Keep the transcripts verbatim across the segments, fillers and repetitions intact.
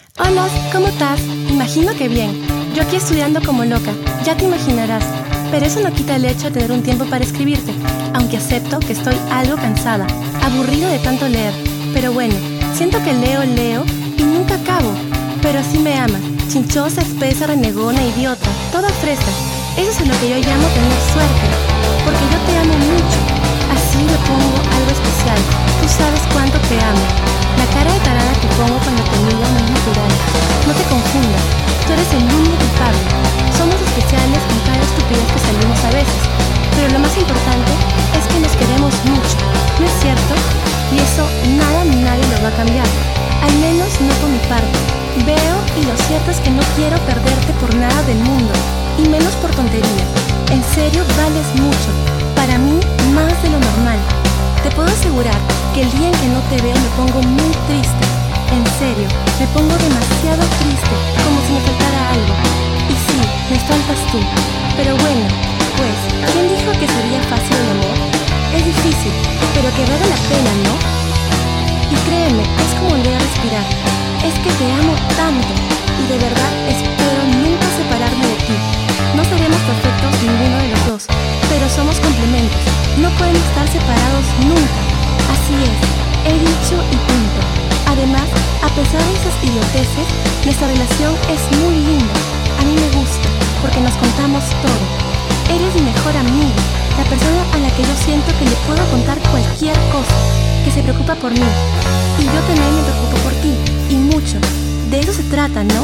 Hola, ¿cómo estás? Imagino que bien. Yo aquí estudiando como loca, ya te imaginarás. Pero eso no quita el hecho de tener un tiempo para escribirte, aunque acepto que estoy algo cansada, aburrida de tanto leer. Pero bueno, siento que leo, leo y nunca acabo. Pero sí me amas, chinchosa, espesa, renegona, idiota, toda fresa. Eso es a lo que yo llamo tener suerte, porque yo te amo mucho. Así le pongo algo especial, tú sabes cuánto te amo. La cara de tarada que pongo cuando te miro no es natural. No te confundas, tú eres el único culpable. Somos especiales con cada estupidez que salimos a veces, pero lo más importante es que nos queremos mucho, ¿no es cierto? Y eso nada ni nadie lo va a cambiar, al menos no por mi parte. Veo y lo cierto es que no quiero perderte por nada del mundo, y menos por tonterías. En serio, vales mucho, para mí más de lo normal. Te puedo asegurar que el día en que no te veo me pongo muy triste. En serio, me pongo demasiado triste, como si me faltara algo. Y sí, me faltas tú. Pero bueno, pues, ¿quién dijo que sería fácil el amor? Es difícil, pero que vale la pena, ¿no? Y créeme, es como volver a respirar. Es que te amo tanto, y de verdad espero nunca separarme de ti. No seremos perfectos ninguno de los dos, pero somos complementos. No pueden estar separados nunca. Así es, he dicho y punto. Además, a pesar de esas idioteces, nuestra relación es muy linda. A mí me gusta, porque nos contamos todo. Eres mi mejor amiga, la persona a la que yo siento que le puedo contar cualquier cosa, que se preocupa por mí. Y yo también me preocupo por ti, y mucho. De eso se trata, ¿no?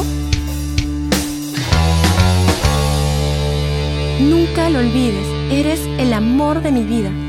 Nunca lo olvides, eres el amor de mi vida.